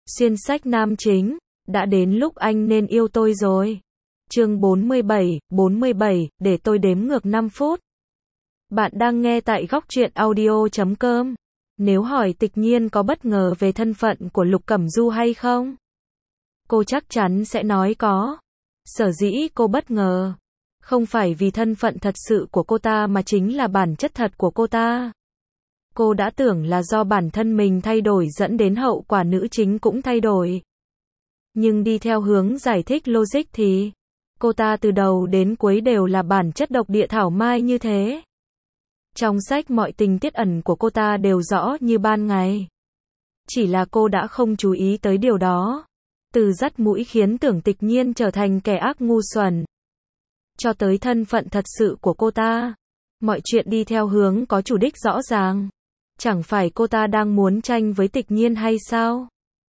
Xuyên sách nam chính, đã đến lúc anh nên yêu tôi rồi. Chương 47, để tôi đếm ngược 5 phút. Bạn đang nghe tại góc truyện audio.com. Nếu hỏi Tịch Nhiên có bất ngờ về thân phận của Lục Cẩm Du hay không? Cô chắc chắn sẽ nói có. Sở dĩ cô bất ngờ, không phải vì thân phận thật sự của cô ta mà chính là bản chất thật của cô ta. Cô đã tưởng là do bản thân mình thay đổi dẫn đến hậu quả nữ chính cũng thay đổi. Nhưng đi theo hướng giải thích logic thì, cô ta từ đầu đến cuối đều là bản chất độc địa thảo mai như thế. Trong sách mọi tình tiết ẩn của cô ta đều rõ như ban ngày. Chỉ là cô đã không chú ý tới điều đó. Từ dắt mũi khiến tưởng Tịch Nhiên trở thành kẻ ác ngu xuẩn, cho tới thân phận thật sự của cô ta. Mọi chuyện đi theo hướng có chủ đích rõ ràng. Chẳng phải cô ta đang muốn tranh với Tịch Nhiên hay sao?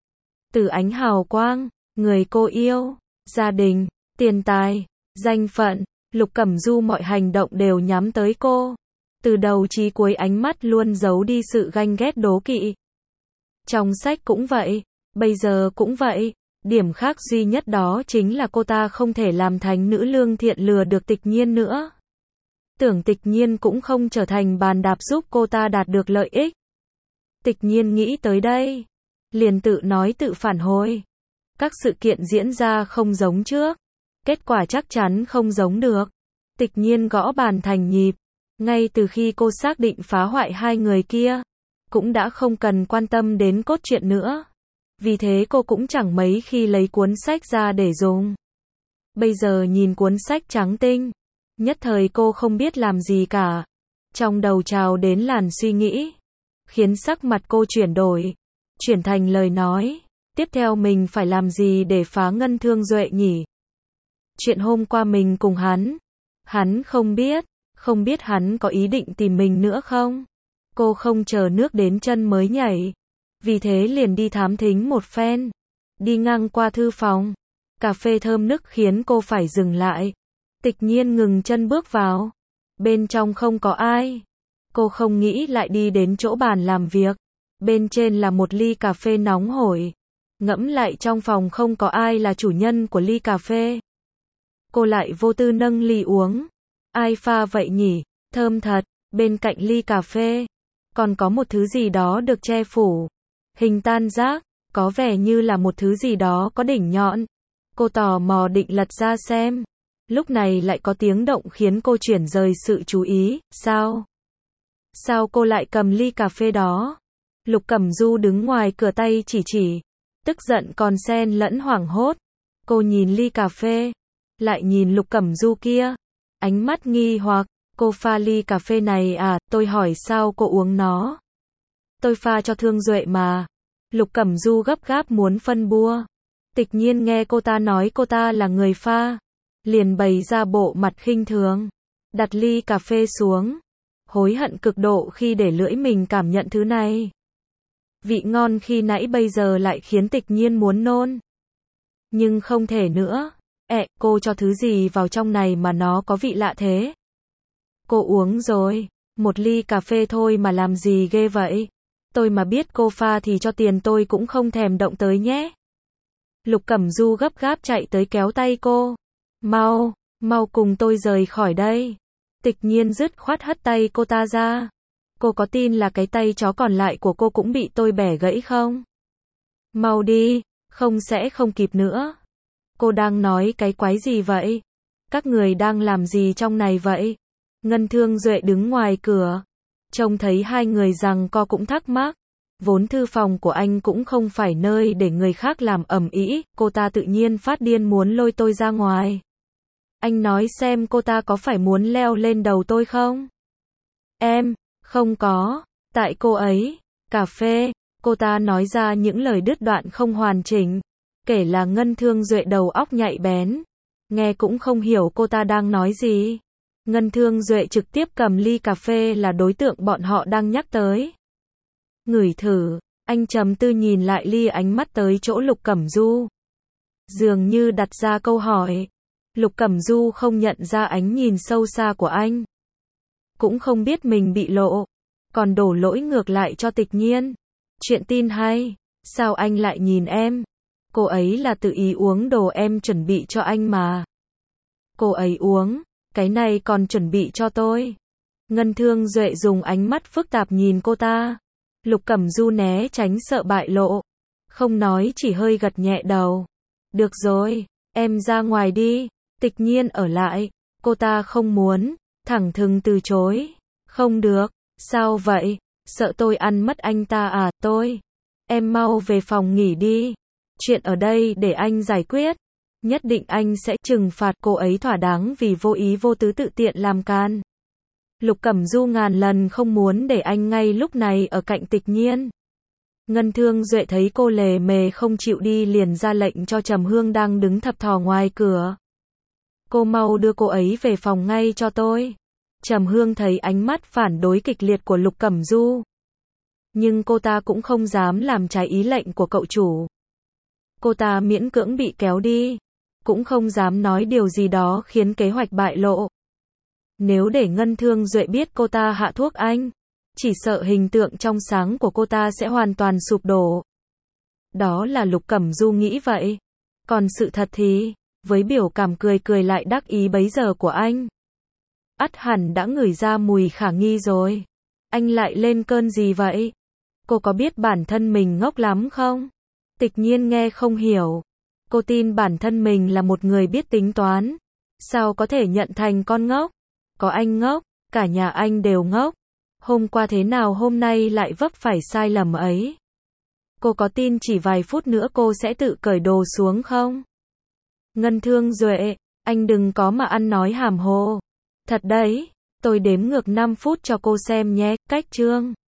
Từ ánh hào quang, người cô yêu, gia đình, tiền tài, danh phận, Lục Cẩm Du mọi hành động đều nhắm tới cô. Từ đầu chí cuối ánh mắt luôn giấu đi sự ganh ghét đố kỵ. Trong sách cũng vậy, bây giờ cũng vậy. Điểm khác duy nhất đó chính là cô ta không thể làm thành nữ lương thiện lừa được Tịch Nhiên nữa. Tưởng Tịch Nhiên cũng không trở thành bàn đạp giúp cô ta đạt được lợi ích. Tịch Nhiên nghĩ tới đây, liền tự nói tự phản hồi. Các sự kiện diễn ra không giống trước, kết quả chắc chắn không giống được. Tịch Nhiên gõ bàn thành nhịp, ngay từ khi cô xác định phá hoại hai người kia, cũng đã không cần quan tâm đến cốt truyện nữa. Vì thế cô cũng chẳng mấy khi lấy cuốn sách ra để dùng. Bây giờ nhìn cuốn sách trắng tinh, nhất thời cô không biết làm gì cả. Trong đầu trào đến làn suy nghĩ, khiến sắc mặt cô chuyển đổi, chuyển thành lời nói. Tiếp theo mình phải làm gì để phá Ngân Thương Duệ nhỉ? Chuyện hôm qua mình cùng hắn không biết hắn có ý định tìm mình nữa không? Cô không chờ nước đến chân mới nhảy, vì thế liền đi thám thính một phen. Đi ngang qua thư phòng, cà phê thơm nức khiến cô phải dừng lại. Tịch Nhiên ngừng chân bước vào, bên trong không có ai. Cô không nghĩ lại đi đến chỗ bàn làm việc, bên trên là một ly cà phê nóng hổi. Ngẫm lại trong phòng không có ai là chủ nhân của ly cà phê. Cô lại vô tư nâng ly uống. Ai pha vậy nhỉ? Thơm thật. Bên cạnh ly cà phê, còn có một thứ gì đó được che phủ. Hình tam giác, có vẻ như là một thứ gì đó có đỉnh nhọn. Cô tò mò định lật ra xem. Lúc này lại có tiếng động khiến cô chuyển rời sự chú ý. Sao cô lại cầm ly cà phê đó? Lục Cẩm Du đứng ngoài cửa tay chỉ. Tức giận còn xen lẫn hoảng hốt. Cô nhìn ly cà phê, lại nhìn Lục Cẩm Du kia. Ánh mắt nghi hoặc, cô pha ly cà phê này à? Tôi hỏi sao cô uống nó? Tôi pha cho Thương Duệ mà. Lục Cẩm Du gấp gáp muốn phân bua. Tịch Nhiên nghe cô ta nói cô ta là người pha, liền bày ra bộ mặt khinh thường, đặt ly cà phê xuống, hối hận cực độ khi để lưỡi mình cảm nhận thứ này. Vị ngon khi nãy bây giờ lại khiến Tịch Nhiên muốn nôn. Nhưng không thể nữa. Cô cho thứ gì vào trong này mà nó có vị lạ thế? Cô uống rồi, một ly cà phê thôi mà làm gì ghê vậy? Tôi mà biết cô pha thì cho tiền tôi cũng không thèm động tới nhé. Lục Cẩm Du gấp gáp chạy tới kéo tay cô. Mau cùng tôi rời khỏi đây. Tịch Nhiên dứt khoát hất tay cô ta ra. Cô có tin là cái tay chó còn lại của cô cũng bị tôi bẻ gãy không? Mau đi, sẽ không kịp nữa. Cô đang nói cái quái gì vậy? Các người đang làm gì trong này vậy? Ngân Thương Duệ đứng ngoài cửa, trông thấy hai người giằng co cũng thắc mắc. Vốn thư phòng của anh cũng không phải nơi để người khác làm ầm ĩ, cô ta tự nhiên phát điên muốn lôi tôi ra ngoài. Anh nói xem cô ta có phải muốn leo lên đầu tôi không? Em, không có, tại cô ấy, cà phê, cô ta nói ra những lời đứt đoạn không hoàn chỉnh, kể là Ngân Thương Duệ đầu óc nhạy bén, nghe cũng không hiểu cô ta đang nói gì. Ngân Thương Duệ trực tiếp cầm ly cà phê là đối tượng bọn họ đang nhắc tới. Ngửi thử, anh trầm tư nhìn lại ly, ánh mắt tới chỗ Lục Cẩm Du. Dường như đặt ra câu hỏi. Lục Cẩm Du không nhận ra ánh nhìn sâu xa của anh. Cũng không biết mình bị lộ, còn đổ lỗi ngược lại cho Tịch Nhiên. Chuyện tin hay. Sao anh lại nhìn em? Cô ấy là tự ý uống đồ em chuẩn bị cho anh mà. Cô ấy uống, cái này còn chuẩn bị cho tôi. Ngân Thương Duệ dùng ánh mắt phức tạp nhìn cô ta. Lục Cẩm Du né tránh sợ bại lộ. Không nói, chỉ hơi gật nhẹ đầu. Được rồi, em ra ngoài đi. Tịch Nhiên ở lại. Cô ta không muốn, thẳng thừng từ chối. Không được, sao vậy? Sợ tôi ăn mất anh ta à? Em mau về phòng nghỉ đi. Chuyện ở đây để anh giải quyết. Nhất định anh sẽ trừng phạt cô ấy thỏa đáng vì vô ý vô tứ tự tiện làm can. Lục Cẩm Du ngàn lần không muốn để anh ngay lúc này ở cạnh Tịch Nhiên. Ngân Thương Duệ thấy cô lề mề không chịu đi liền ra lệnh cho Trầm Hương đang đứng thập thò ngoài cửa. Cô mau đưa cô ấy về phòng ngay cho tôi. Trầm Hương thấy ánh mắt phản đối kịch liệt của Lục Cẩm Du. Nhưng cô ta cũng không dám làm trái ý lệnh của cậu chủ. Cô ta miễn cưỡng bị kéo đi. Cũng không dám nói điều gì đó khiến kế hoạch bại lộ. Nếu để Ngân Thương Duệ biết cô ta hạ thuốc anh, chỉ sợ hình tượng trong sáng của cô ta sẽ hoàn toàn sụp đổ. Đó là Lục Cẩm Du nghĩ vậy. Còn sự thật thì, với biểu cảm cười cười lại đắc ý bấy giờ của anh, ắt hẳn đã ngửi ra mùi khả nghi rồi. Anh lại lên cơn gì vậy? Cô có biết bản thân mình ngốc lắm không? Tịch Nhiên nghe không hiểu. Cô tin bản thân mình là một người biết tính toán. Sao có thể nhận thành con ngốc? Có anh ngốc, cả nhà anh đều ngốc. Hôm qua thế nào hôm nay lại vấp phải sai lầm ấy? Cô có tin chỉ vài phút nữa cô sẽ tự cởi đồ xuống không? Ngân Thương Duệ, anh đừng có mà ăn nói hàm hồ. Thật đấy, tôi đếm ngược 5 phút cho cô xem nhé, cách chương.